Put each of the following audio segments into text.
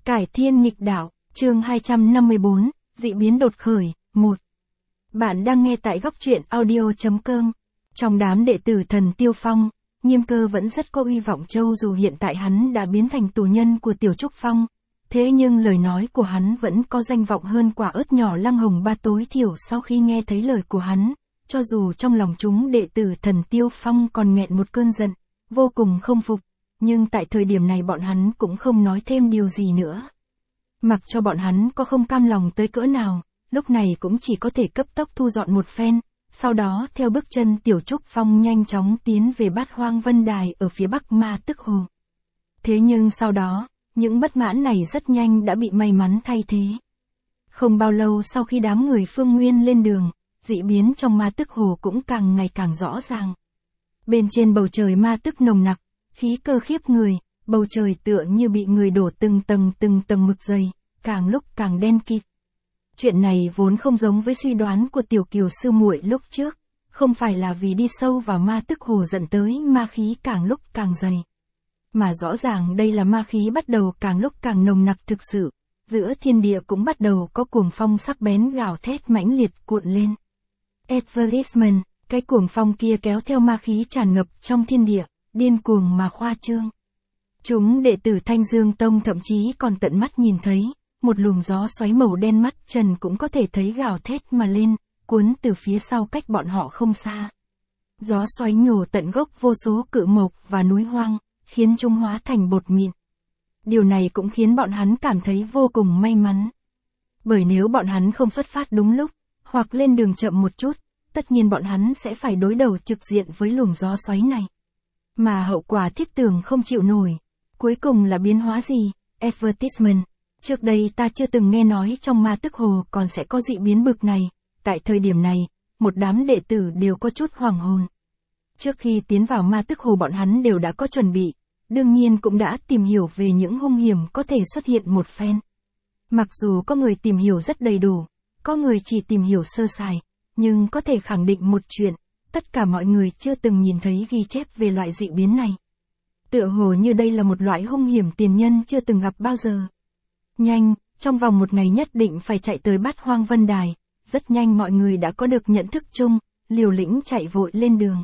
Cải thiên nghịch đạo, chương 254, dị biến đột khởi, 1. Bạn đang nghe tại góc truyện audio.com. Trong đám đệ tử Thần Tiêu Phong, Nghiêm Cơ vẫn rất có uy vọng châu dù hiện tại hắn đã biến thành tù nhân của Tiểu Trúc Phong. Thế nhưng lời nói của hắn vẫn có danh vọng hơn quả ớt nhỏ Lăng Hồng Ba tối thiểu sau khi nghe thấy lời của hắn. Cho dù trong lòng chúng đệ tử Thần Tiêu Phong còn nghẹn một cơn giận, vô cùng không phục. Nhưng tại thời điểm này bọn hắn cũng không nói thêm điều gì nữa. Mặc cho bọn hắn có không cam lòng tới cỡ nào, lúc này cũng chỉ có thể cấp tốc thu dọn một phen, sau đó theo bước chân Tiểu Trúc Phong nhanh chóng tiến về Bát Hoang Vân Đài ở phía bắc Ma Tức Hồ. Thế nhưng sau đó, những bất mãn này rất nhanh đã bị may mắn thay thế. Không bao lâu sau khi đám người Phương Nguyên lên đường, dị biến trong Ma Tức Hồ cũng càng ngày càng rõ ràng. Bên trên bầu trời ma tức nồng nặc, khí cơ khiếp người, bầu trời tựa như bị người đổ từng tầng mực dày, càng lúc càng đen kịt. Chuyện này vốn không giống với suy đoán của Tiểu Kiều sư muội lúc trước, không phải là vì đi sâu vào ma tức hồ dẫn tới ma khí càng lúc càng dày. Mà rõ ràng đây là ma khí bắt đầu càng lúc càng nồng nặc thực sự, giữa thiên địa cũng bắt đầu có cuồng phong sắc bén gào thét mãnh liệt cuộn lên. Advertisement, cái cuồng phong kia kéo theo ma khí tràn ngập trong thiên địa, điên cuồng mà khoa trương. Chúng đệ tử Thanh Dương Tông thậm chí còn tận mắt nhìn thấy, một luồng gió xoáy màu đen mắt trần cũng có thể thấy gào thét mà lên, cuốn từ phía sau cách bọn họ không xa. Gió xoáy nhổ tận gốc vô số cự mộc và núi hoang, khiến chúng hóa thành bột mịn. Điều này cũng khiến bọn hắn cảm thấy vô cùng may mắn. Bởi nếu bọn hắn không xuất phát đúng lúc, hoặc lên đường chậm một chút, tất nhiên bọn hắn sẽ phải đối đầu trực diện với luồng gió xoáy này. Mà hậu quả thiết tưởng không chịu nổi. Cuối cùng là biến hóa gì? Advertisement. Trước đây ta chưa từng nghe nói trong Ma Tức Hồ còn sẽ có dị biến bực này. Tại thời điểm này, một đám đệ tử đều có chút hoảng hồn. Trước khi tiến vào Ma Tức Hồ bọn hắn đều đã có chuẩn bị, đương nhiên cũng đã tìm hiểu về những hung hiểm có thể xuất hiện một phen. Mặc dù có người tìm hiểu rất đầy đủ, có người chỉ tìm hiểu sơ sài, nhưng có thể khẳng định một chuyện, tất cả mọi người chưa từng nhìn thấy ghi chép về loại dị biến này. Tựa hồ như đây là một loại hung hiểm tiền nhân chưa từng gặp bao giờ. Nhanh, trong vòng một ngày nhất định phải chạy tới Bát Hoang Vân Đài, rất nhanh mọi người đã có được nhận thức chung, liều lĩnh chạy vội lên đường.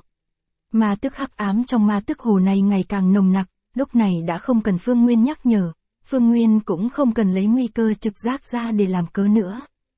Ma tức hắc ám trong Ma Tức Hồ này ngày càng nồng nặc, lúc này đã không cần Phương Nguyên nhắc nhở, Phương Nguyên cũng không cần lấy nguy cơ trực giác ra để làm cớ nữa.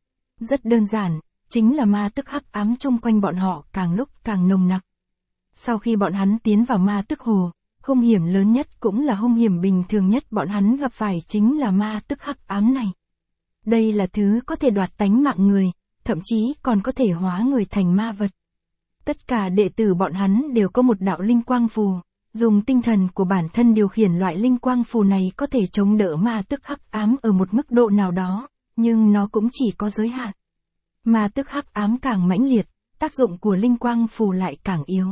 Rất đơn giản, chính là ma tức hắc ám chung quanh bọn họ càng lúc càng nồng nặc. Sau khi bọn hắn tiến vào Ma Tức Hồ, hung hiểm lớn nhất cũng là hung hiểm bình thường nhất bọn hắn gặp phải chính là ma tức hắc ám này. Đây là thứ có thể đoạt tánh mạng người, thậm chí còn có thể hóa người thành ma vật. Tất cả đệ tử bọn hắn đều có một đạo linh quang phù, dùng tinh thần của bản thân điều khiển loại linh quang phù này có thể chống đỡ ma tức hắc ám ở một mức độ nào đó, nhưng nó cũng chỉ có giới hạn. Ma tức hắc ám càng mãnh liệt, tác dụng của linh quang phù lại càng yếu.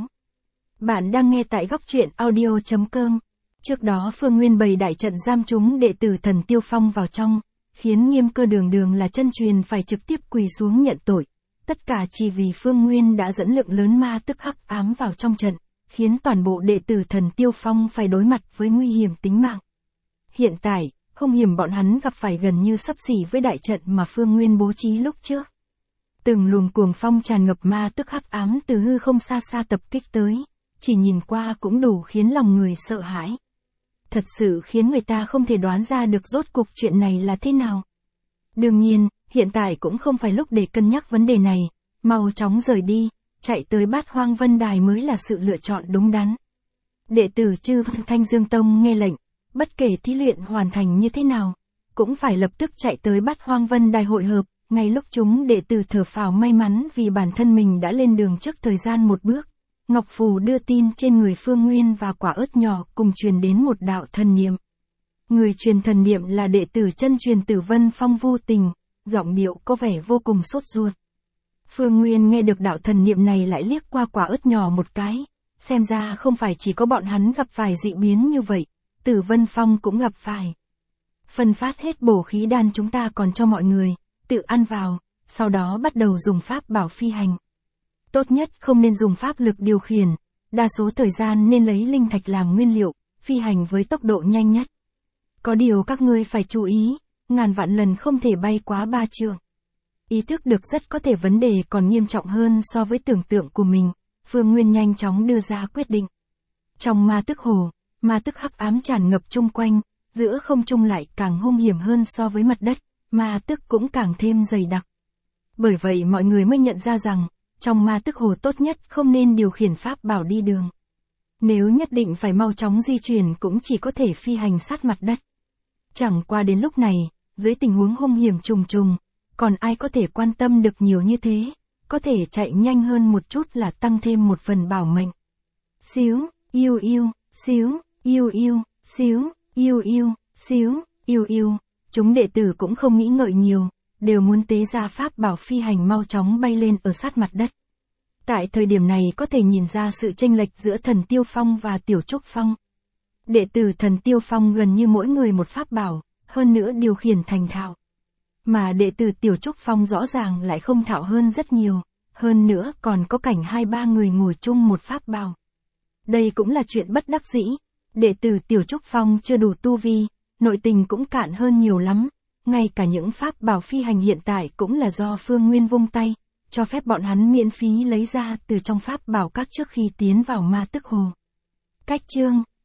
Bạn đang nghe tại góc truyện audio.com. Trước đó Phương Nguyên bày đại trận giam chúng đệ tử Thần Tiêu Phong vào trong, khiến Nghiêm Cơ đường là chân truyền phải trực tiếp quỳ xuống nhận tội. Tất cả chỉ vì Phương Nguyên đã dẫn lượng lớn ma tức hắc ám vào trong trận, khiến toàn bộ đệ tử Thần Tiêu Phong phải đối mặt với nguy hiểm tính mạng. Hiện tại, hung hiểm bọn hắn gặp phải gần như xấp xỉ với đại trận mà Phương Nguyên bố trí lúc trước. Từng luồng cuồng phong tràn ngập ma tức hắc ám từ hư không xa tập kích tới, chỉ nhìn qua cũng đủ khiến lòng người sợ hãi. Thật sự khiến người ta không thể đoán ra được rốt cuộc chuyện này là thế nào. Đương nhiên, hiện tại cũng không phải lúc để cân nhắc vấn đề này, mau chóng rời đi, chạy tới Bát Hoang Vân Đài mới là sự lựa chọn đúng đắn. Đệ tử Chư Thanh Dương Tông nghe lệnh, bất kể thí luyện hoàn thành như thế nào, cũng phải lập tức chạy tới Bát Hoang Vân Đài hội hợp. Ngay lúc chúng đệ tử thở phào may mắn vì bản thân mình đã lên đường trước thời gian một bước, Ngọc Phù đưa tin trên người Phương Nguyên và quả ớt nhỏ cùng truyền đến một đạo thần niệm. Người truyền thần niệm là đệ tử chân truyền Tử Vân Phong Vu Tình, giọng điệu có vẻ vô cùng sốt ruột. Phương Nguyên nghe được đạo thần niệm này lại liếc qua quả ớt nhỏ một cái, xem ra không phải chỉ có bọn hắn gặp phải dị biến như vậy, Tử Vân Phong cũng gặp phải. Phân phát hết bổ khí đan chúng ta còn cho mọi người, tự ăn vào, sau đó bắt đầu dùng pháp bảo phi hành. Tốt nhất không nên dùng pháp lực điều khiển, đa số thời gian nên lấy linh thạch làm nguyên liệu, phi hành với tốc độ nhanh nhất. Có điều các ngươi phải chú ý, ngàn vạn lần không thể bay quá 3 trượng. Ý thức được rất có thể vấn đề còn nghiêm trọng hơn so với tưởng tượng của mình, Phương Nguyên nhanh chóng đưa ra quyết định. Trong ma tức hồ, ma tức hắc ám tràn ngập chung quanh, giữa không trung lại càng hung hiểm hơn so với mặt đất, ma tức cũng càng thêm dày đặc. Bởi vậy mọi người mới nhận ra rằng, trong ma tức hồ tốt nhất không nên điều khiển pháp bảo đi đường. Nếu nhất định phải mau chóng di chuyển cũng chỉ có thể phi hành sát mặt đất. Chẳng qua đến lúc này, dưới tình huống hung hiểm trùng trùng, còn ai có thể quan tâm được nhiều như thế, có thể chạy nhanh hơn một chút là tăng thêm một phần bảo mệnh. Xíu, yêu yêu, xíu, yêu yêu, xíu, yêu yêu, xíu, yêu yêu, chúng đệ tử cũng không nghĩ ngợi nhiều, đều muốn tế ra pháp bảo phi hành mau chóng bay lên ở sát mặt đất. Tại thời điểm này có thể nhìn ra sự chênh lệch giữa Thần Tiêu Phong và Tiểu Trúc Phong. Đệ tử Thần Tiêu Phong gần như mỗi người một pháp bảo, hơn nữa điều khiển thành thạo. Mà đệ tử Tiểu Trúc Phong rõ ràng lại không thạo hơn rất nhiều, hơn nữa còn có cảnh 2-3 người ngồi chung một pháp bảo. Đây cũng là chuyện bất đắc dĩ, đệ tử Tiểu Trúc Phong chưa đủ tu vi, nội tình cũng cạn hơn nhiều lắm, ngay cả những pháp bảo phi hành hiện tại cũng là do Phương Nguyên vung tay, cho phép bọn hắn miễn phí lấy ra từ trong pháp bảo các trước khi tiến vào ma tức hồ. Cách chương